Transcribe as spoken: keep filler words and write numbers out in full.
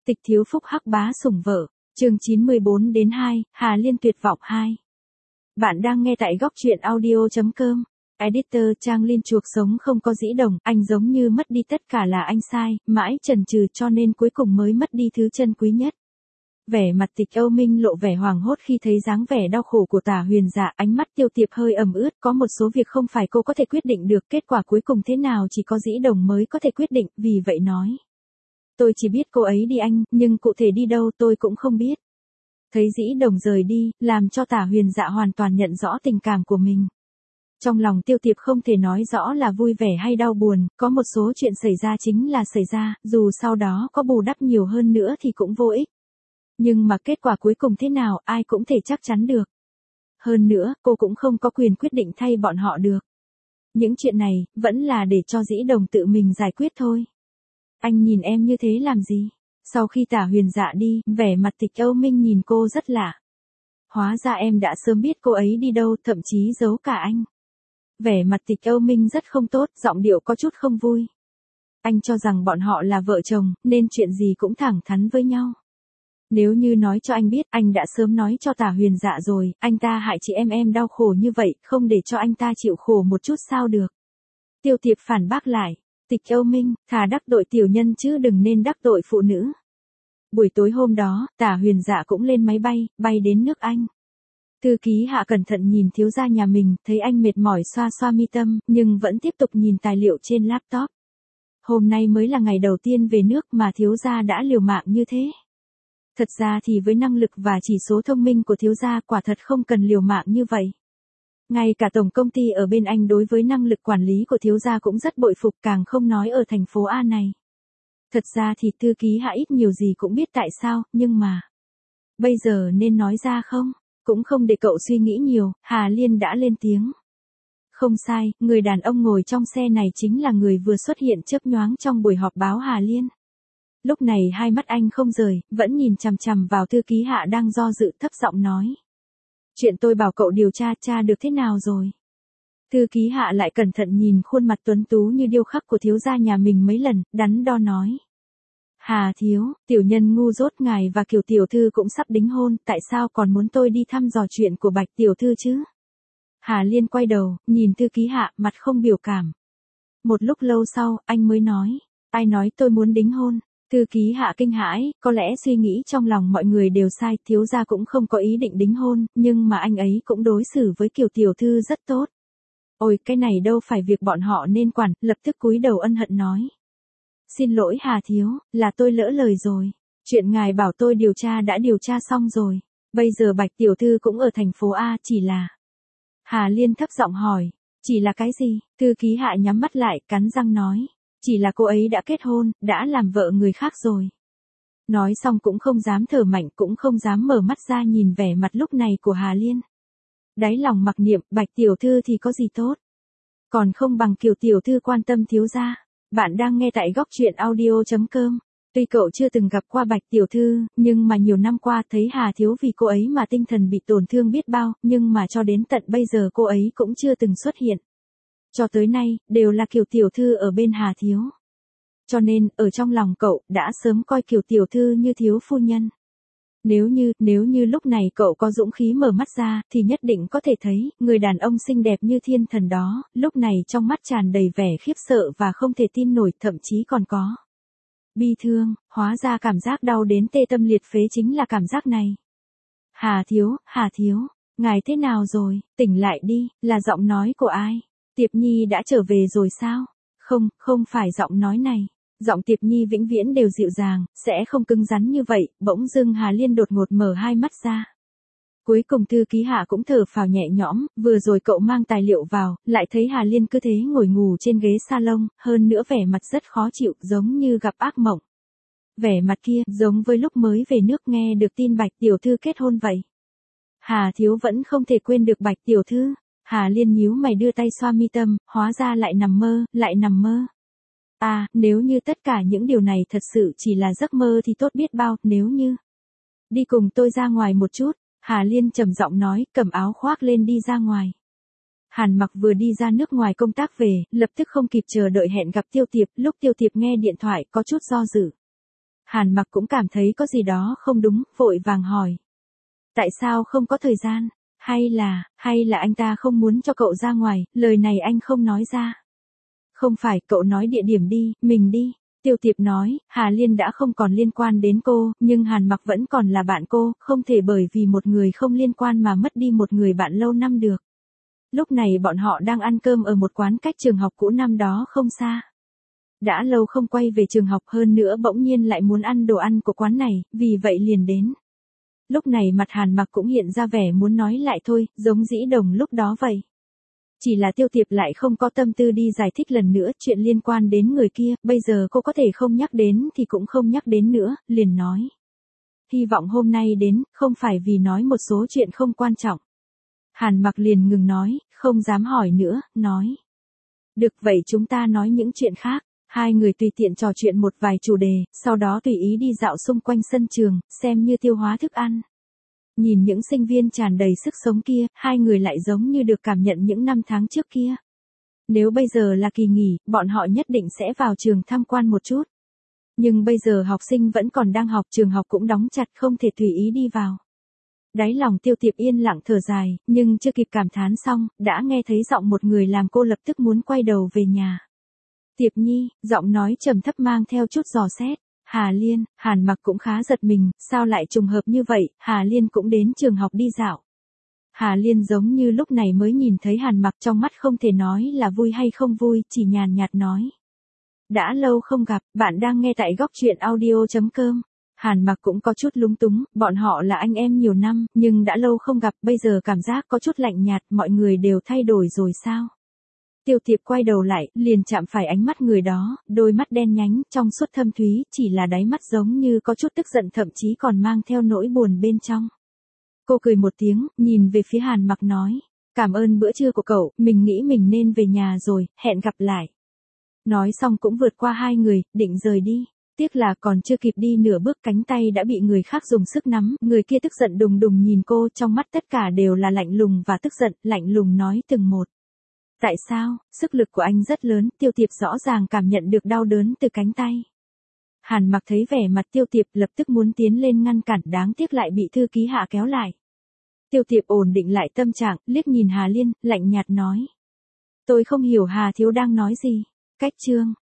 Tịch thiếu phúc hắc bá sủng vợ, chương chín mươi bốn đến hai, Hà Liên tuyệt vọng hai. Bạn đang nghe tại góc truyện audio.com. Editor Trang Liên chuộc sống không có dĩ đồng, anh giống như mất đi tất cả là anh sai, mãi chần chừ cho nên cuối cùng mới mất đi thứ chân quý nhất. Vẻ mặt Tịch Âu Minh lộ vẻ hoảng hốt khi thấy dáng vẻ đau khổ của Tả Huyền Dạ, ánh mắt Tiêu Tiệp hơi ẩm ướt, có một số việc không phải cô có thể quyết định được, kết quả cuối cùng thế nào chỉ có dĩ đồng mới có thể quyết định, vì vậy nói. Tôi chỉ biết cô ấy đi anh, nhưng cụ thể đi đâu tôi cũng không biết. Thấy dĩ đồng rời đi, làm cho Tả Huyền Dạ hoàn toàn nhận rõ tình cảm của mình. Trong lòng Tiêu Tiệp không thể nói rõ là vui vẻ hay đau buồn, có một số chuyện xảy ra chính là xảy ra, dù sau đó có bù đắp nhiều hơn nữa thì cũng vô ích. Nhưng mà kết quả cuối cùng thế nào ai cũng thể chắc chắn được. Hơn nữa, cô cũng không có quyền quyết định thay bọn họ được. Những chuyện này, vẫn là để cho dĩ đồng tự mình giải quyết thôi. Anh nhìn em như thế làm gì? Sau khi Tả Huyền Dạ đi, vẻ mặt Tịch Âu Minh nhìn cô rất lạ. Hóa ra em đã sớm biết cô ấy đi đâu, thậm chí giấu cả anh. Vẻ mặt Tịch Âu Minh rất không tốt, giọng điệu có chút không vui. Anh cho rằng bọn họ là vợ chồng, nên chuyện gì cũng thẳng thắn với nhau. Nếu như nói cho anh biết, anh đã sớm nói cho Tả Huyền Dạ rồi, anh ta hại chị em em đau khổ như vậy, không để cho anh ta chịu khổ một chút sao được. Tiêu Tiệp phản bác lại. Tịch Âu Minh, thà đắc tội tiểu nhân chứ đừng nên đắc tội phụ nữ. Buổi tối hôm đó, Tả Huyền Dạ cũng lên máy bay, bay đến nước Anh. Thư ký Hạ cẩn thận nhìn thiếu gia nhà mình, thấy anh mệt mỏi xoa xoa mi tâm, nhưng vẫn tiếp tục nhìn tài liệu trên laptop. Hôm nay mới là ngày đầu tiên về nước mà thiếu gia đã liều mạng như thế. Thật ra thì với năng lực và chỉ số thông minh của thiếu gia quả thật không cần liều mạng như vậy. Ngay cả tổng công ty ở bên Anh đối với năng lực quản lý của thiếu gia cũng rất bội phục, càng không nói ở thành phố A này. Thật ra thì thư ký Hạ ít nhiều gì cũng biết tại sao, nhưng mà... Bây giờ nên nói ra không? Cũng không để cậu suy nghĩ nhiều, Hà Liên đã lên tiếng. Không sai, người đàn ông ngồi trong xe này chính là người vừa xuất hiện chớp nhoáng trong buổi họp báo Hà Liên. Lúc này hai mắt anh không rời, vẫn nhìn chằm chằm vào thư ký Hạ đang do dự, thấp giọng nói. Chuyện tôi bảo cậu điều tra, tra được thế nào rồi? Thư ký Hạ lại cẩn thận nhìn khuôn mặt tuấn tú như điêu khắc của thiếu gia nhà mình mấy lần, đắn đo nói. Hà thiếu, tiểu nhân ngu dốt, ngài và Kiều tiểu thư cũng sắp đính hôn, tại sao còn muốn tôi đi thăm dò chuyện của Bạch tiểu thư chứ? Hà Liên quay đầu, nhìn thư ký Hạ, mặt không biểu cảm. Một lúc lâu sau, anh mới nói. Ai nói tôi muốn đính hôn? Thư ký Hạ kinh hãi, có lẽ suy nghĩ trong lòng mọi người đều sai, thiếu gia cũng không có ý định đính hôn, nhưng mà anh ấy cũng đối xử với Kiều tiểu thư rất tốt. Ôi, cái này đâu phải việc bọn họ nên quản, lập tức cúi đầu ân hận nói. Xin lỗi Hà thiếu, là tôi lỡ lời rồi. Chuyện ngài bảo tôi điều tra đã điều tra xong rồi. Bây giờ Bạch tiểu thư cũng ở thành phố A, chỉ là... Hà Liên thấp giọng hỏi, chỉ là cái gì? Thư ký Hạ nhắm mắt lại, cắn răng nói. Chỉ là cô ấy đã kết hôn, đã làm vợ người khác rồi. Nói xong cũng không dám thở mạnh, cũng không dám mở mắt ra nhìn vẻ mặt lúc này của Hà Liên. Đáy lòng mặc niệm, Bạch tiểu thư thì có gì tốt. Còn không bằng Kiều tiểu thư quan tâm thiếu gia. Bạn đang nghe tại góc truyện audio.com. Tuy cậu chưa từng gặp qua Bạch tiểu thư, nhưng mà nhiều năm qua thấy Hà thiếu vì cô ấy mà tinh thần bị tổn thương biết bao, nhưng mà cho đến tận bây giờ cô ấy cũng chưa từng xuất hiện. Cho tới nay, đều là Kiều tiểu thư ở bên Hà thiếu. Cho nên, ở trong lòng cậu, đã sớm coi Kiều tiểu thư như thiếu phu nhân. Nếu như, nếu như lúc này cậu có dũng khí mở mắt ra, thì nhất định có thể thấy, người đàn ông xinh đẹp như thiên thần đó, lúc này trong mắt tràn đầy vẻ khiếp sợ và không thể tin nổi, thậm chí còn có bi thương, hóa ra cảm giác đau đến tê tâm liệt phế chính là cảm giác này. Hà thiếu, Hà thiếu, ngài thế nào rồi, tỉnh lại đi, là giọng nói của ai? Tiệp Nhi đã trở về rồi sao? Không, không phải giọng nói này. Giọng Tiệp Nhi vĩnh viễn đều dịu dàng, sẽ không cứng rắn như vậy, bỗng dưng Hà Liên đột ngột mở hai mắt ra. Cuối cùng thư ký Hạ cũng thở phào nhẹ nhõm, vừa rồi cậu mang tài liệu vào, lại thấy Hà Liên cứ thế ngồi ngủ trên ghế salon, hơn nữa vẻ mặt rất khó chịu, giống như gặp ác mộng. Vẻ mặt kia, giống với lúc mới về nước nghe được tin Bạch tiểu thư kết hôn vậy. Hà thiếu vẫn không thể quên được Bạch tiểu thư. Hà Liên nhíu mày đưa tay xoa mi tâm, hóa ra lại nằm mơ, lại nằm mơ. À, nếu như tất cả những điều này thật sự chỉ là giấc mơ thì tốt biết bao, nếu như... Đi cùng tôi ra ngoài một chút, Hà Liên trầm giọng nói, cầm áo khoác lên đi ra ngoài. Hàn Mặc vừa đi ra nước ngoài công tác về, lập tức không kịp chờ đợi hẹn gặp Tiêu Tiệp, lúc Tiêu Tiệp nghe điện thoại có chút do dự. Hàn Mặc cũng cảm thấy có gì đó không đúng, vội vàng hỏi. Tại sao không có thời gian? Hay là, hay là anh ta không muốn cho cậu ra ngoài, lời này anh không nói ra. Không phải, cậu nói địa điểm đi, mình đi. Tiêu Tiệp nói, Hà Liên đã không còn liên quan đến cô, nhưng Hàn Mặc vẫn còn là bạn cô, không thể bởi vì một người không liên quan mà mất đi một người bạn lâu năm được. Lúc này bọn họ đang ăn cơm ở một quán cách trường học cũ năm đó không xa. Đã lâu không quay về trường học, hơn nữa bỗng nhiên lại muốn ăn đồ ăn của quán này, vì vậy liền đến. Lúc này mặt Hàn Mặc cũng hiện ra vẻ muốn nói lại thôi, giống dĩ đồng lúc đó vậy. Chỉ là Tiêu Tiệp lại không có tâm tư đi giải thích lần nữa chuyện liên quan đến người kia, bây giờ cô có thể không nhắc đến thì cũng không nhắc đến nữa, liền nói. Hy vọng hôm nay đến, không phải vì nói một số chuyện không quan trọng. Hàn Mặc liền ngừng nói, không dám hỏi nữa, nói. Được vậy chúng ta nói những chuyện khác. Hai người tùy tiện trò chuyện một vài chủ đề, sau đó tùy ý đi dạo xung quanh sân trường, xem như tiêu hóa thức ăn. Nhìn những sinh viên tràn đầy sức sống kia, hai người lại giống như được cảm nhận những năm tháng trước kia. Nếu bây giờ là kỳ nghỉ, bọn họ nhất định sẽ vào trường tham quan một chút. Nhưng bây giờ học sinh vẫn còn đang học, trường học cũng đóng chặt, không thể tùy ý đi vào. Đáy lòng Tiêu Tiệp yên lặng thở dài, nhưng chưa kịp cảm thán xong, đã nghe thấy giọng một người làm cô lập tức muốn quay đầu về nhà. Tiệp Nhi, giọng nói trầm thấp mang theo chút dò xét. Hà Liên, Hàn Mặc cũng khá giật mình, sao lại trùng hợp như vậy, Hà Liên cũng đến trường học đi dạo. Hà Liên giống như lúc này mới nhìn thấy Hàn Mặc, trong mắt không thể nói là vui hay không vui, chỉ nhàn nhạt nói. Đã lâu không gặp, bạn đang nghe tại góc truyện audio chấm com. Hàn Mặc cũng có chút lúng túng, bọn họ là anh em nhiều năm, nhưng đã lâu không gặp, bây giờ cảm giác có chút lạnh nhạt, mọi người đều thay đổi rồi sao? Tiêu Tiệp quay đầu lại, liền chạm phải ánh mắt người đó, đôi mắt đen nhánh, trong suốt thâm thúy, chỉ là đáy mắt giống như có chút tức giận, thậm chí còn mang theo nỗi buồn bên trong. Cô cười một tiếng, nhìn về phía Hàn Mặc nói, cảm ơn bữa trưa của cậu, mình nghĩ mình nên về nhà rồi, hẹn gặp lại. Nói xong cũng vượt qua hai người, định rời đi. Tiếc là còn chưa kịp đi nửa bước, cánh tay đã bị người khác dùng sức nắm, người kia tức giận đùng đùng nhìn cô, trong mắt tất cả đều là lạnh lùng và tức giận, lạnh lùng nói từng một. Tại sao, sức lực của anh rất lớn, Tiêu Tiệp rõ ràng cảm nhận được đau đớn từ cánh tay. Hàn Mặc thấy vẻ mặt Tiêu Tiệp lập tức muốn tiến lên ngăn cản, đáng tiếc lại bị thư ký Hạ kéo lại. Tiêu Tiệp ổn định lại tâm trạng, liếc nhìn Hà Liên, lạnh nhạt nói. Tôi không hiểu Hà thiếu đang nói gì. Cách chương.